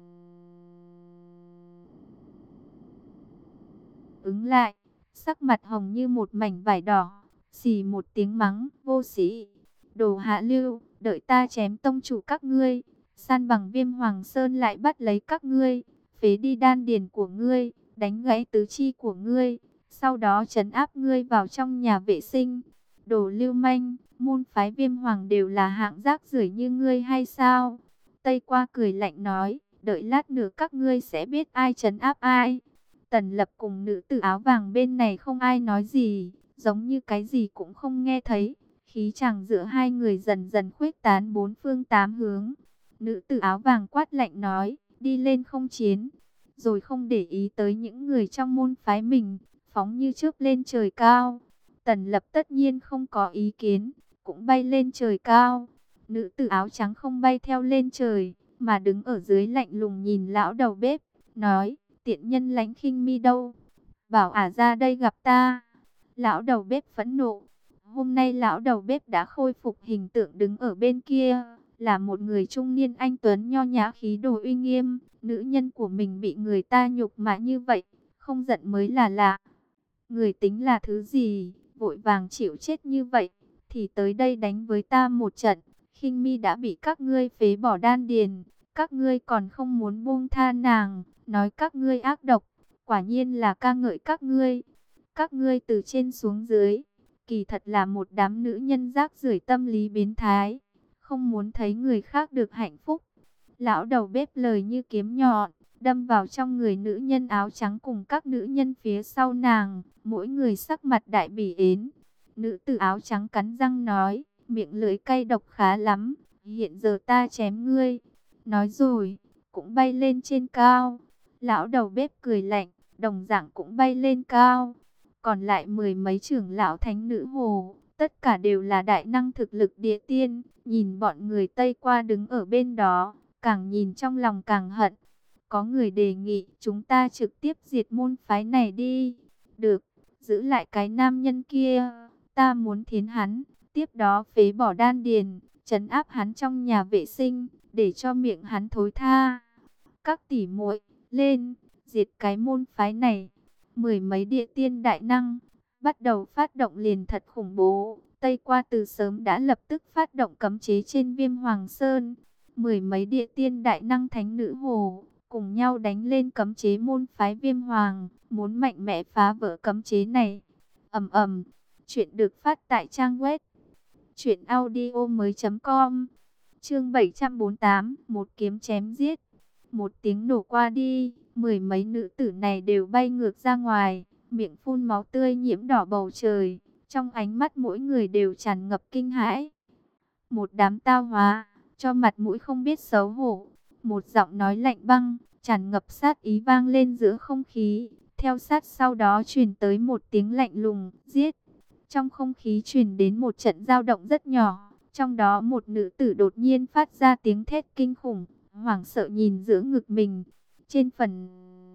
ứng lại, sắc mặt hồng như một mảnh vải đỏ, xì một tiếng mắng, vô sĩ, đồ hạ lưu, đợi ta chém tông chủ các ngươi, san bằng Viêm Hoàng Sơn lại bắt lấy các ngươi, phế đi đan điền của ngươi, đánh gãy tứ chi của ngươi, sau đó trấn áp ngươi vào trong nhà vệ sinh. Đồ lưu manh, môn phái Viêm Hoàng đều là hạng rác rưởi như ngươi hay sao? Tây Qua cười lạnh nói, đợi lát nữa các ngươi sẽ biết ai trấn áp ai. Tần Lập cùng nữ tử áo vàng bên này không ai nói gì, giống như cái gì cũng không nghe thấy. Khí chàng giữa hai người dần dần khuếch tán bốn phương tám hướng. Nữ tử áo vàng quát lạnh nói, đi lên không chiến, rồi không để ý tới những người trong môn phái mình, phóng như chớp lên trời cao. Tần Lập tất nhiên không có ý kiến, cũng bay lên trời cao. Nữ tử áo trắng không bay theo lên trời, mà đứng ở dưới lạnh lùng nhìn lão đầu bếp, nói, tiện nhân Lãnh Khinh Mi đâu? Bảo ả ra đây gặp ta. Lão đầu bếp phẫn nộ. Hôm nay lão đầu bếp đã khôi phục hình tượng đứng ở bên kia, là một người trung niên anh tuấn nho nhã khí đồ uy nghiêm. Nữ nhân của mình bị người ta nhục mạ như vậy, không giận mới là lạ. Người tính là thứ gì, vội vàng chịu chết như vậy, thì tới đây đánh với ta một trận. Khinh Mi đã bị các ngươi phế bỏ đan điền, các ngươi còn không muốn buông tha nàng, nói các ngươi ác độc, quả nhiên là ca ngợi các ngươi. Các ngươi từ trên xuống dưới, kỳ thật là một đám nữ nhân rác rưởi tâm lý biến thái, không muốn thấy người khác được hạnh phúc. Lão đầu bếp lời như kiếm nhọn, đâm vào trong người nữ nhân áo trắng cùng các nữ nhân phía sau nàng, mỗi người sắc mặt đại bỉ ến. Nữ tử áo trắng cắn răng nói, miệng lưỡi cay độc khá lắm, hiện giờ ta chém ngươi. Nói rồi, cũng bay lên trên cao. Lão đầu bếp cười lạnh, đồng dạng cũng bay lên cao. Còn lại mười mấy trưởng lão thánh nữ hồ, tất cả đều là đại năng thực lực địa tiên. Nhìn bọn người Tây qua đứng ở bên đó, càng nhìn trong lòng càng hận. Có người đề nghị chúng ta trực tiếp diệt môn phái này đi. Được, giữ lại cái nam nhân kia, ta muốn thiến hắn. Tiếp đó phế bỏ đan điền, trấn áp hắn trong nhà vệ sinh, để cho miệng hắn thối tha. Các tỷ muội, lên, diệt cái môn phái này. Mười mấy địa tiên đại năng, bắt đầu phát động liền thật khủng bố. Tây qua từ sớm đã lập tức phát động cấm chế trên Viêm Hoàng Sơn. Mười mấy địa tiên đại năng thánh nữ hồ, cùng nhau đánh lên cấm chế môn phái Viêm Hoàng, muốn mạnh mẽ phá vỡ cấm chế này. Ầm ầm, chuyện được phát tại trang web truyện audio mới.com. Chương bảy trăm bốn mươi tám, một kiếm chém giết. Một tiếng nổ qua đi, mười mấy nữ tử này đều bay ngược ra ngoài, miệng phun máu tươi nhiễm đỏ bầu trời, trong ánh mắt mỗi người đều tràn ngập kinh hãi. Một đám tao hóa, cho mặt mũi không biết xấu hổ. Một giọng nói lạnh băng, tràn ngập sát ý vang lên giữa không khí. Theo sát sau đó truyền tới một tiếng lạnh lùng, giết. Trong không khí truyền đến một trận dao động rất nhỏ. Trong đó một nữ tử đột nhiên phát ra tiếng thét kinh khủng, hoảng sợ nhìn giữa ngực mình. Trên phần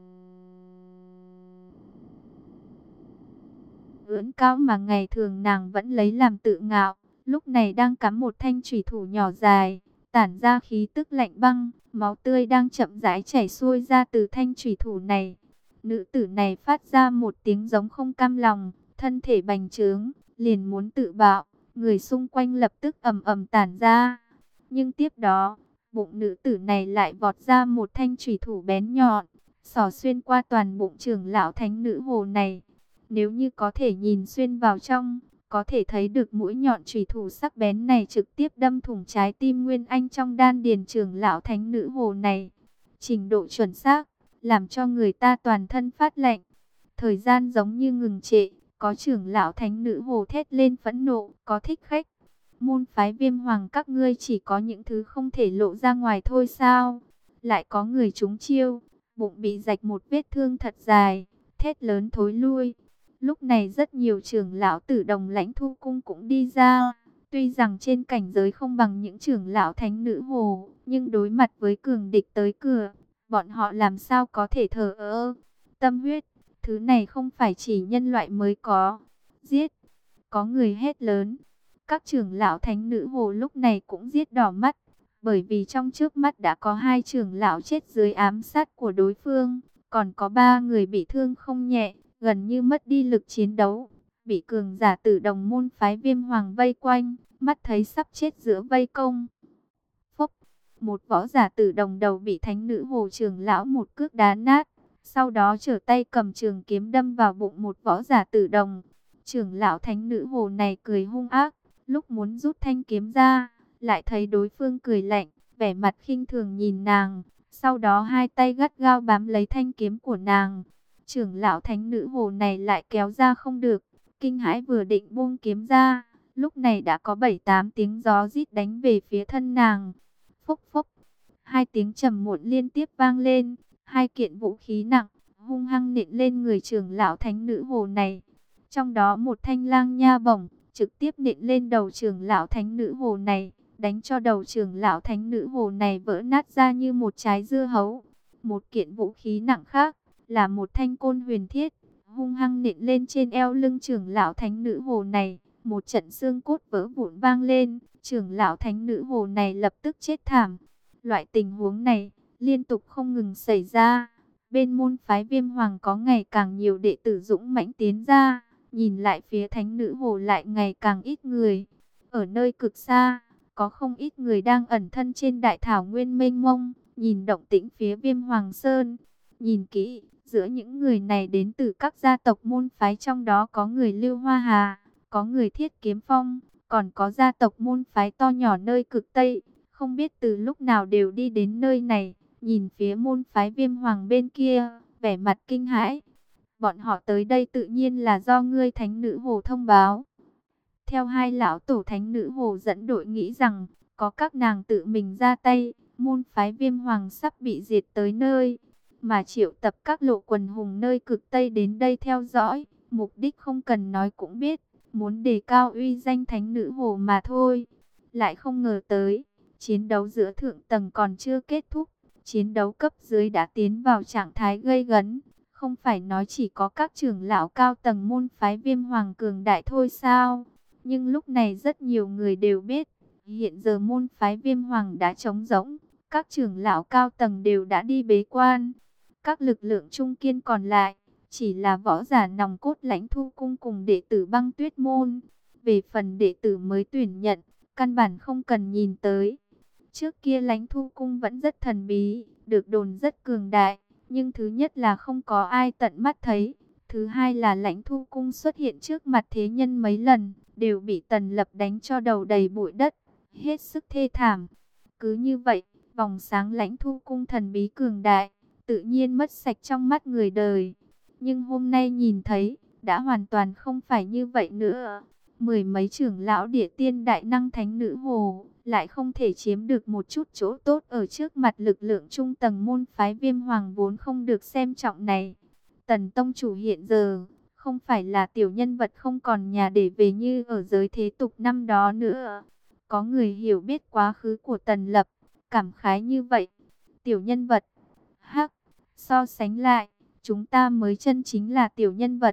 ưỡn cao mà ngày thường nàng vẫn lấy làm tự ngạo, lúc này đang cắm một thanh chủy thủ nhỏ dài, tản ra khí tức lạnh băng, máu tươi đang chậm rãi chảy xuôi ra từ thanh chủy thủ này. Nữ tử này phát ra một tiếng giống không cam lòng, thân thể bành trướng, liền muốn tự bạo, người xung quanh lập tức ầm ầm tản ra. Nhưng tiếp đó, bụng nữ tử này lại vọt ra một thanh chủy thủ bén nhọn, xỏ xuyên qua toàn bụng trưởng lão thánh nữ hồ này. Nếu như có thể nhìn xuyên vào trong, có thể thấy được mũi nhọn chủy thủ sắc bén này trực tiếp đâm thủng trái tim Nguyên Anh trong đan điền trưởng lão thánh nữ hồ này. Trình độ chuẩn xác, làm cho người ta toàn thân phát lạnh. Thời gian giống như ngừng trệ, có trưởng lão thánh nữ hồ thét lên phẫn nộ, có thích khách. Môn phái Viêm Hoàng các ngươi chỉ có những thứ không thể lộ ra ngoài thôi sao? Lại có người trúng chiêu, bụng bị rạch một vết thương thật dài, thét lớn thối lui. Lúc này rất nhiều trưởng lão tử Đồng Lãnh Thu Cung cũng đi ra. Tuy rằng trên cảnh giới không bằng những trưởng lão thánh nữ hồ, nhưng đối mặt với cường địch tới cửa, bọn họ làm sao có thể thờ ơ. Tâm huyết, thứ này không phải chỉ nhân loại mới có. Giết! Có người hét lớn. Các trưởng lão thánh nữ hồ lúc này cũng giết đỏ mắt, bởi vì trong trước mắt đã có hai trưởng lão chết dưới ám sát của đối phương, còn có ba người bị thương không nhẹ, gần như mất đi lực chiến đấu, bị cường giả tử Đồng môn phái Viêm Hoàng vây quanh, mắt thấy sắp chết giữa vây công. Phốc, một võ giả tử Đồng đầu bị thánh nữ hồ trưởng lão một cước đá nát, sau đó trở tay cầm trường kiếm đâm vào bụng một võ giả tử Đồng. Trưởng lão thánh nữ hồ này cười hung ác, lúc muốn rút thanh kiếm ra, lại thấy đối phương cười lạnh, vẻ mặt khinh thường nhìn nàng, sau đó hai tay gắt gao bám lấy thanh kiếm của nàng. Trưởng lão thánh nữ hồ này lại kéo ra không được, kinh hãi vừa định buông kiếm ra, lúc này đã có bảy tám tiếng gió rít đánh về phía thân nàng. Phốc phốc, hai tiếng trầm muộn liên tiếp vang lên, hai kiện vũ khí nặng, hung hăng nện lên người trưởng lão thánh nữ hồ này. Trong đó một thanh lang nha bổng, trực tiếp nện lên đầu trưởng lão thánh nữ hồ này, đánh cho đầu trưởng lão thánh nữ hồ này vỡ nát ra như một trái dưa hấu. Một kiện vũ khí nặng khác, là một thanh côn huyền thiết, hung hăng nện lên trên eo lưng trưởng lão thánh nữ hồ này, một trận xương cốt vỡ vụn vang lên, trưởng lão thánh nữ hồ này lập tức chết thảm. Loại tình huống này, liên tục không ngừng xảy ra. Bên môn phái Viêm Hoàng có ngày càng nhiều đệ tử dũng mãnh tiến ra, nhìn lại phía thánh nữ hồ lại ngày càng ít người. Ở nơi cực xa, có không ít người đang ẩn thân trên đại thảo nguyên mênh mông, nhìn động tĩnh phía Viêm Hoàng Sơn. Nhìn kỹ, giữa những người này đến từ các gia tộc môn phái, trong đó có người Lưu Hoa Hà, có người Thiết Kiếm Phong, còn có gia tộc môn phái to nhỏ nơi cực Tây, không biết từ lúc nào đều đi đến nơi này, nhìn phía môn phái Viêm Hoàng bên kia, vẻ mặt kinh hãi. Bọn họ tới đây tự nhiên là do ngươi thánh nữ hồ thông báo. Theo hai lão tổ thánh nữ hồ dẫn đội nghĩ rằng, có các nàng tự mình ra tay, môn phái Viêm Hoàng sắp bị diệt tới nơi. mà triệu tập các lộ quần hùng nơi cực Tây đến đây theo dõi, mục đích không cần nói cũng biết, muốn đề cao uy danh thánh nữ hồ mà thôi. Lại không ngờ tới, chiến đấu giữa thượng tầng còn chưa kết thúc, chiến đấu cấp dưới đã tiến vào trạng thái gây gấn. Không phải nói chỉ có các trưởng lão cao tầng môn phái Viêm Hoàng cường đại thôi sao? Nhưng lúc này rất nhiều người đều biết, hiện giờ môn phái Viêm Hoàng đã trống rỗng, các trưởng lão cao tầng đều đã đi bế quan. Các lực lượng trung kiên còn lại, chỉ là võ giả nòng cốt Lãnh Thu Cung cùng đệ tử Băng Tuyết Môn. Về phần đệ tử mới tuyển nhận, căn bản không cần nhìn tới. Trước kia Lãnh Thu Cung vẫn rất thần bí, được đồn rất cường đại. Nhưng thứ nhất là không có ai tận mắt thấy. Thứ hai là Lãnh Thu Cung xuất hiện trước mặt thế nhân mấy lần, đều bị Tần Lập đánh cho đầu đầy bụi đất, hết sức thê thảm. Cứ như vậy, vòng sáng Lãnh Thu Cung thần bí cường đại, tự nhiên mất sạch trong mắt người đời. Nhưng hôm nay nhìn thấy, đã hoàn toàn không phải như vậy nữa. Mười mấy trưởng lão địa tiên đại năng thánh nữ hồ, lại không thể chiếm được một chút chỗ tốt ở trước mặt lực lượng trung tầng môn phái Viêm Hoàng vốn không được xem trọng này. Tần tông chủ hiện giờ, không phải là tiểu nhân vật không còn nhà để về như ở giới thế tục năm đó nữa. Có người hiểu biết quá khứ của Tần Lập, cảm khái như vậy. Tiểu nhân vật, hắc, so sánh lại, chúng ta mới chân chính là tiểu nhân vật.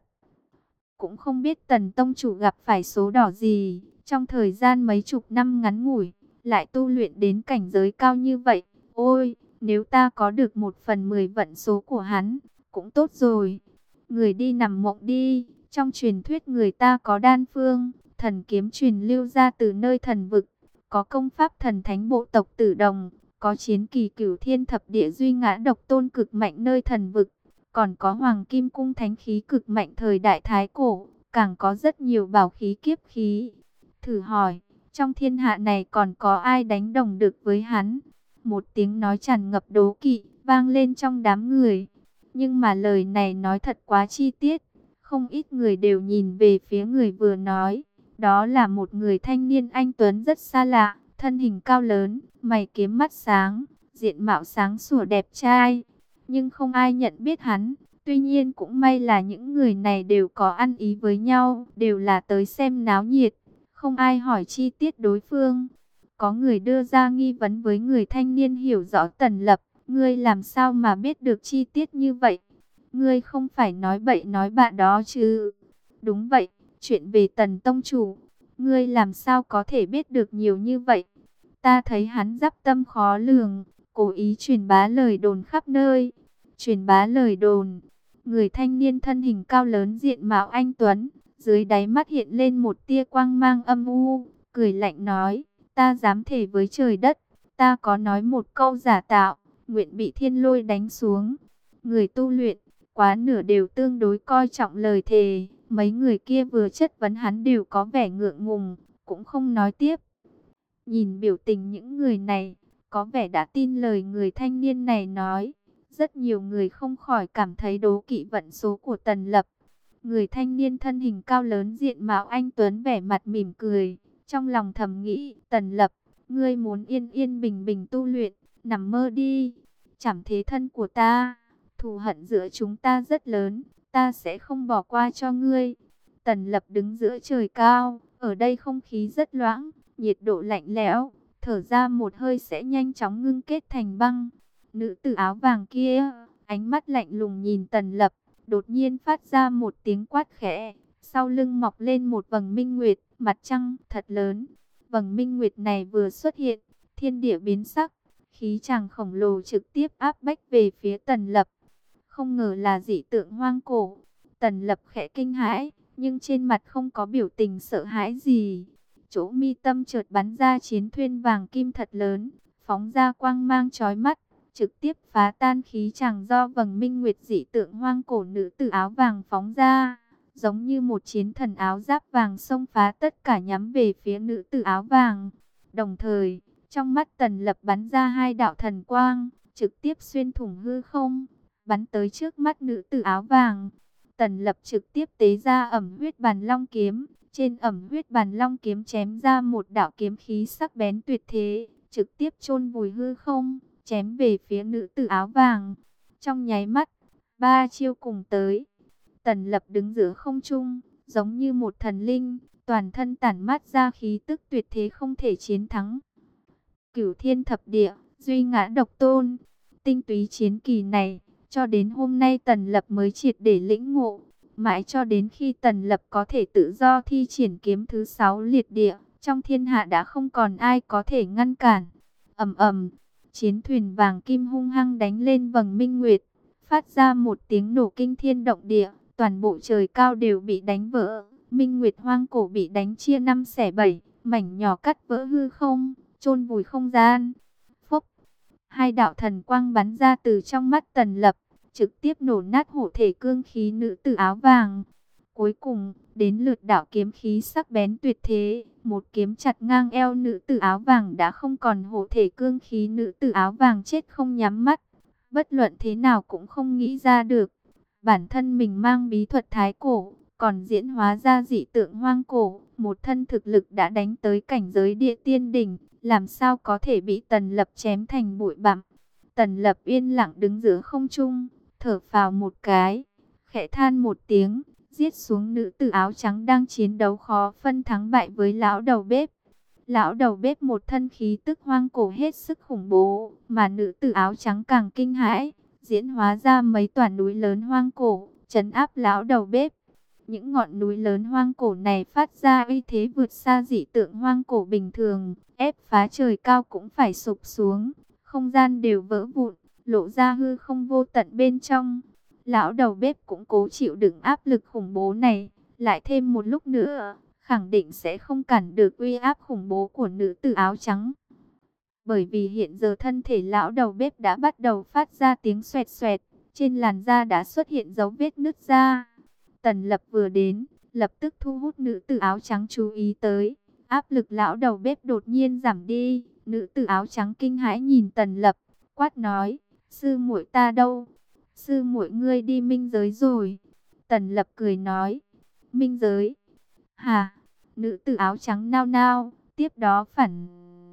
Cũng không biết Tần tông chủ gặp phải số đỏ gì, trong thời gian mấy chục năm ngắn ngủi, lại tu luyện đến cảnh giới cao như vậy. Ôi, nếu ta có được một phần mười vận số của hắn, cũng tốt rồi. Người đi nằm mộng đi, trong truyền thuyết người ta có đan phương, thần kiếm truyền lưu ra từ nơi thần vực, có công pháp thần thánh bộ tộc Tử Đồng, có chiến kỳ cửu thiên thập địa duy ngã độc tôn cực mạnh nơi thần vực, còn có hoàng kim cung thánh khí cực mạnh thời đại thái cổ, càng có rất nhiều bảo khí kiếp khí. Thử hỏi, trong thiên hạ này còn có ai đánh đồng được với hắn? Một tiếng nói tràn ngập đố kỵ vang lên trong đám người. Nhưng mà lời này nói thật quá chi tiết, không ít người đều nhìn về phía người vừa nói. Đó là một người thanh niên anh tuấn rất xa lạ, thân hình cao lớn, mày kiếm mắt sáng, diện mạo sáng sủa đẹp trai. Nhưng không ai nhận biết hắn. Tuy nhiên cũng may là những người này đều có ăn ý với nhau, đều là tới xem náo nhiệt, không ai hỏi chi tiết đối phương. Có người đưa ra nghi vấn với người thanh niên hiểu rõ Tần Lập, ngươi làm sao mà biết được chi tiết như vậy? Ngươi không phải nói bậy nói bạ đó chứ? Đúng vậy, chuyện về Tần tông chủ, ngươi làm sao có thể biết được nhiều như vậy? Ta thấy hắn dắp tâm khó lường, cố ý truyền bá lời đồn khắp nơi. Truyền bá lời đồn. Người thanh niên thân hình cao lớn diện mạo anh tuấn, dưới đáy mắt hiện lên một tia quang mang âm u, cười lạnh nói, ta dám thề với trời đất, ta có nói một câu giả tạo, nguyện bị thiên lôi đánh xuống. Người tu luyện, quá nửa đều tương đối coi trọng lời thề, mấy người kia vừa chất vấn hắn đều có vẻ ngượng ngùng, cũng không nói tiếp. Nhìn biểu tình những người này, có vẻ đã tin lời người thanh niên này nói. Rất nhiều người không khỏi cảm thấy đố kỵ vận số của Tần Lập. Người thanh niên thân hình cao lớn diện mạo anh tuấn vẻ mặt mỉm cười. Trong lòng thầm nghĩ, Tần Lập, ngươi muốn yên yên bình bình tu luyện, nằm mơ đi. Chẳng thế thân của ta, thù hận giữa chúng ta rất lớn, ta sẽ không bỏ qua cho ngươi. Tần Lập đứng giữa trời cao, ở đây không khí rất loãng, nhiệt độ lạnh lẽo, thở ra một hơi sẽ nhanh chóng ngưng kết thành băng. Nữ tử áo vàng kia, ánh mắt lạnh lùng nhìn Tần Lập, đột nhiên phát ra một tiếng quát khẽ. Sau lưng mọc lên một vầng minh nguyệt, mặt trăng thật lớn. Vầng minh nguyệt này vừa xuất hiện, thiên địa biến sắc, khí chàng khổng lồ trực tiếp áp bách về phía Tần Lập. Không ngờ là dị tượng hoang cổ. Tần Lập khẽ kinh hãi, nhưng trên mặt không có biểu tình sợ hãi gì. Chỗ mi tâm chợt bắn ra chiến thuyền vàng kim thật lớn, phóng ra quang mang chói mắt, trực tiếp phá tan khí chàng do vầng minh nguyệt dị tượng hoang cổ nữ tử áo vàng phóng ra, giống như một chiến thần áo giáp vàng xông phá tất cả nhắm về phía nữ tử áo vàng. Đồng thời, trong mắt Tần Lập bắn ra hai đạo thần quang, trực tiếp xuyên thủng hư không, bắn tới trước mắt nữ tử áo vàng. Tần Lập trực tiếp tế ra ẩm huyết bàn long kiếm, trên ẩm huyết bàn long kiếm chém ra một đạo kiếm khí sắc bén tuyệt thế, trực tiếp chôn vùi hư không, chém về phía nữ tử áo vàng. Trong nháy mắt, ba chiêu cùng tới. Tần Lập đứng giữa không trung, giống như một thần linh, toàn thân tản mát ra khí tức tuyệt thế không thể chiến thắng. Cửu thiên thập địa, duy ngã độc tôn. Tinh túy chiến kỳ này, cho đến hôm nay Tần Lập mới triệt để lĩnh ngộ. Mãi cho đến khi Tần Lập có thể tự do thi triển kiếm thứ sáu liệt địa, trong thiên hạ đã không còn ai có thể ngăn cản. Ầm ầm, chiến thuyền vàng kim hung hăng đánh lên vầng minh nguyệt, phát ra một tiếng nổ kinh thiên động địa, toàn bộ trời cao đều bị đánh vỡ. Minh nguyệt hoang cổ bị đánh chia năm xẻ bảy, mảnh nhỏ cắt vỡ hư không, chôn vùi không gian. Phốc, hai đạo thần quang bắn ra từ trong mắt Tần Lập, trực tiếp nổ nát hộ thể cương khí nữ tử áo vàng. Cuối cùng, đến lượt đạo kiếm khí sắc bén tuyệt thế, một kiếm chặt ngang eo nữ tử áo vàng đã không còn hộ thể cương khí. Nữ tử áo vàng chết không nhắm mắt, bất luận thế nào cũng không nghĩ ra được. Bản thân mình mang bí thuật thái cổ, còn diễn hóa ra dị tượng hoang cổ, một thân thực lực đã đánh tới cảnh giới địa tiên đỉnh, làm sao có thể bị Tần Lập chém thành bụi bặm. Tần Lập yên lặng đứng giữa không trung, thở phào một cái, khẽ than một tiếng, giết xuống nữ tử áo trắng đang chiến đấu khó phân thắng bại với lão đầu bếp. Lão đầu bếp một thân khí tức hoang cổ hết sức khủng bố, mà nữ tử áo trắng càng kinh hãi, diễn hóa ra mấy tòa núi lớn hoang cổ, trấn áp lão đầu bếp. Những ngọn núi lớn hoang cổ này phát ra uy thế vượt xa dị tượng hoang cổ bình thường, ép phá trời cao cũng phải sụp xuống, không gian đều vỡ vụn, lộ ra hư không vô tận bên trong. Lão đầu bếp cũng cố chịu đựng áp lực khủng bố này, lại thêm một lúc nữa, khẳng định sẽ không cản được uy áp khủng bố của nữ tử áo trắng. Bởi vì hiện giờ thân thể lão đầu bếp đã bắt đầu phát ra tiếng xoẹt xoẹt, trên làn da đã xuất hiện dấu vết nứt ra. Tần Lập vừa đến, lập tức thu hút nữ tử áo trắng chú ý tới. Áp lực lão đầu bếp đột nhiên giảm đi, nữ tử áo trắng kinh hãi nhìn Tần Lập, quát nói: "Sư muội ta đâu? Sư muội ngươi đi minh giới rồi." Tần Lập cười nói: "Minh giới? Hả?" Nữ tử áo trắng nao nao, tiếp đó phản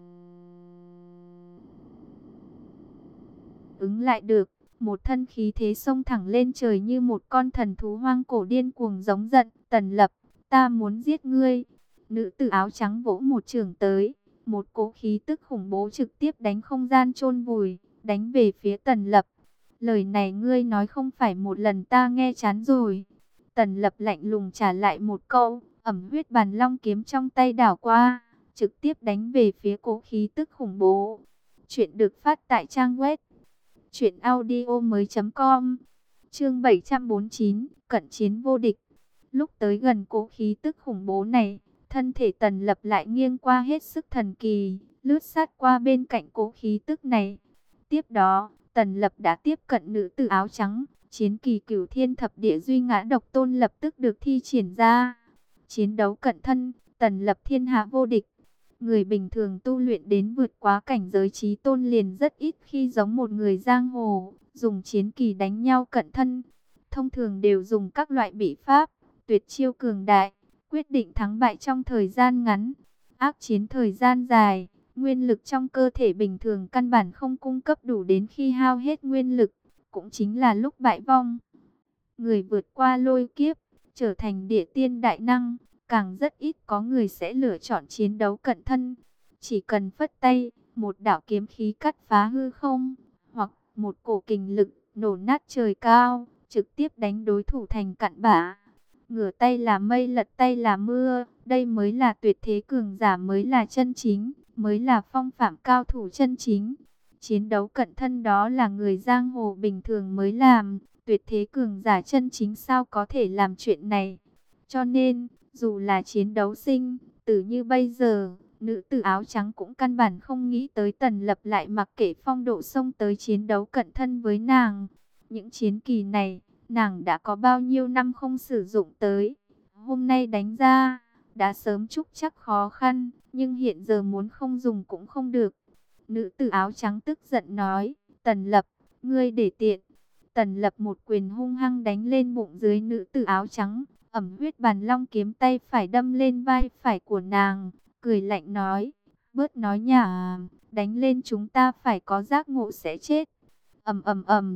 ứng lại được, một thân khí thế xông thẳng lên trời như một con thần thú hoang cổ điên cuồng giống giận: "Tần Lập, ta muốn giết ngươi!" Nữ tử áo trắng vỗ một chưởng tới, một cỗ khí tức khủng bố trực tiếp đánh không gian chôn vùi, đánh về phía Tần Lập. "Lời này ngươi nói không phải một lần ta nghe chán rồi." Tần Lập lạnh lùng trả lại một câu, ẩm huyết bàn long kiếm trong tay đảo qua, trực tiếp đánh về phía cỗ khí tức khủng bố. Chuyện được phát tại trang web truyện audio mới chấm com. Chương bảy trăm bốn mươi chín, cận chiến vô địch. Lúc tới gần cỗ khí tức khủng bố này, thân thể Tần Lập lại nghiêng qua hết sức thần kỳ, lướt sát qua bên cạnh cỗ khí tức này. Tiếp đó, Tần Lập đã tiếp cận nữ tử áo trắng, chiến kỳ cửu thiên thập địa duy ngã độc tôn lập tức được thi triển ra. Chiến đấu cận thân, Tần Lập thiên hạ vô địch. Người bình thường tu luyện đến vượt quá cảnh giới chí tôn liền rất ít khi giống một người giang hồ, dùng chiến kỳ đánh nhau cận thân. Thông thường đều dùng các loại bí pháp, tuyệt chiêu cường đại, quyết định thắng bại trong thời gian ngắn. Ác chiến thời gian dài, nguyên lực trong cơ thể bình thường căn bản không cung cấp đủ, đến khi hao hết nguyên lực, cũng chính là lúc bại vong. Người vượt qua lôi kiếp, trở thành địa tiên đại năng, càng rất ít có người sẽ lựa chọn chiến đấu cận thân. Chỉ cần phất tay, một đạo kiếm khí cắt phá hư không, hoặc một cổ kình lực nổ nát trời cao, trực tiếp đánh đối thủ thành cặn bã. Ngửa tay là mây, lật tay là mưa, đây mới là tuyệt thế cường giả, mới là chân chính, mới là phong phạm cao thủ chân chính. Chiến đấu cận thân đó là người giang hồ bình thường mới làm, tuyệt thế cường giả chân chính sao có thể làm chuyện này. Cho nên, dù là chiến đấu sinh tử như bây giờ, nữ tử áo trắng cũng căn bản không nghĩ tới Tần Lập lại mặc kệ phong độ xông tới chiến đấu cận thân với nàng. Những chiến kỳ này, nàng đã có bao nhiêu năm không sử dụng tới. Hôm nay đánh ra, đã sớm trúc chắc khó khăn, nhưng hiện giờ muốn không dùng cũng không được. Nữ tử áo trắng tức giận nói: "Tần Lập, ngươi để tiện." Tần Lập một quyền hung hăng đánh lên bụng dưới nữ tử áo trắng, ẩm huyết bàn long kiếm tay phải đâm lên vai phải của nàng, cười lạnh nói: "Bớt nói nhảm, đánh lên chúng ta phải có giác ngộ sẽ chết." Ầm ầm ầm,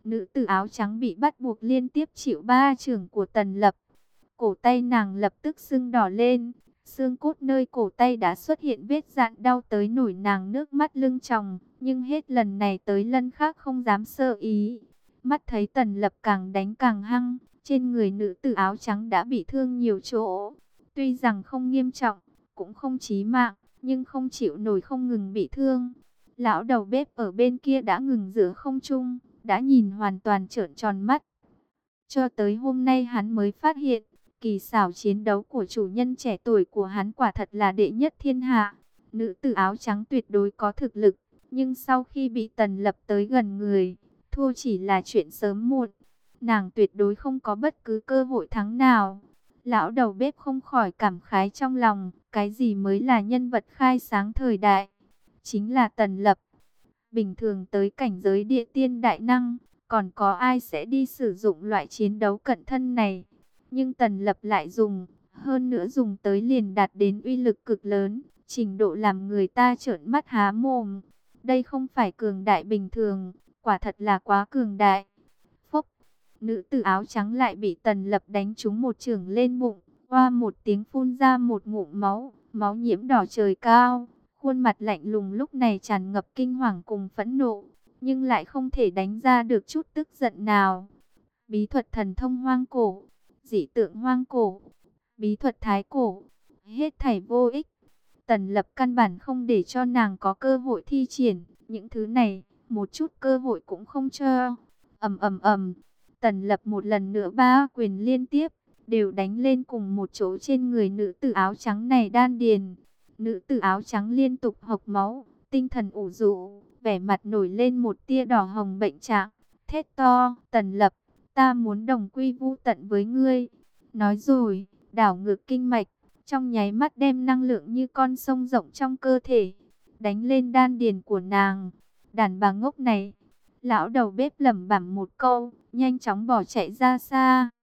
Nữ tử áo trắng bị bắt buộc liên tiếp chịu ba chưởng của Tần Lập. Cổ tay nàng lập tức sưng đỏ lên, xương cốt nơi cổ tay đã xuất hiện vết dạn đau tới nổi nàng nước mắt lưng tròng, nhưng hết lần này tới lần khác không dám sơ ý. Mắt thấy Tần Lập càng đánh càng hăng, trên người nữ tử áo trắng đã bị thương nhiều chỗ. Tuy rằng không nghiêm trọng, cũng không chí mạng, nhưng không chịu nổi không ngừng bị thương. Lão đầu bếp ở bên kia đã ngừng giữa không trung, đã nhìn hoàn toàn trợn tròn mắt. Cho tới hôm nay hắn mới phát hiện, kỳ xảo chiến đấu của chủ nhân trẻ tuổi của hắn quả thật là đệ nhất thiên hạ. Nữ tử áo trắng tuyệt đối có thực lực, nhưng sau khi bị Tần Lập tới gần người, thua chỉ là chuyện sớm muộn. Nàng tuyệt đối không có bất cứ cơ hội thắng nào. Lão đầu bếp không khỏi cảm khái trong lòng, cái gì mới là nhân vật khai sáng thời đại? Chính là Tần Lập. Bình thường tới cảnh giới địa tiên đại năng, còn có ai sẽ đi sử dụng loại chiến đấu cận thân này? Nhưng Tần Lập lại dùng, hơn nữa dùng tới liền đạt đến uy lực cực lớn, trình độ làm người ta trợn mắt há mồm. Đây không phải cường đại bình thường, quả thật là quá cường đại. Phốc, nữ tử áo trắng lại bị Tần Lập đánh trúng một chưởng lên bụng, oa một tiếng phun ra một ngụm máu, máu nhiễm đỏ trời cao. Khuôn mặt lạnh lùng lúc này tràn ngập kinh hoàng cùng phẫn nộ, nhưng lại không thể đánh ra được chút tức giận nào. Bí thuật thần thông hoang cổ, dị tượng hoang cổ, bí thuật thái cổ, hết thảy vô ích. Tần Lập căn bản không để cho nàng có cơ hội thi triển những thứ này, một chút cơ hội cũng không cho. Ầm ầm ầm, Tần Lập một lần nữa ba quyền liên tiếp, đều đánh lên cùng một chỗ trên người nữ tử áo trắng này đan điền. Nữ tử áo trắng liên tục hộc máu, tinh thần ủ rũ, vẻ mặt nổi lên một tia đỏ hồng bệnh trạng, thét to, Tần Lập, ta muốn đồng quy vu tận với ngươi. Nói rồi, đảo ngược kinh mạch, trong nháy mắt đem năng lượng như con sông rộng trong cơ thể, đánh lên đan điền của nàng. Đàn bà ngốc này, lão đầu bếp lẩm bẩm một câu, nhanh chóng bỏ chạy ra xa.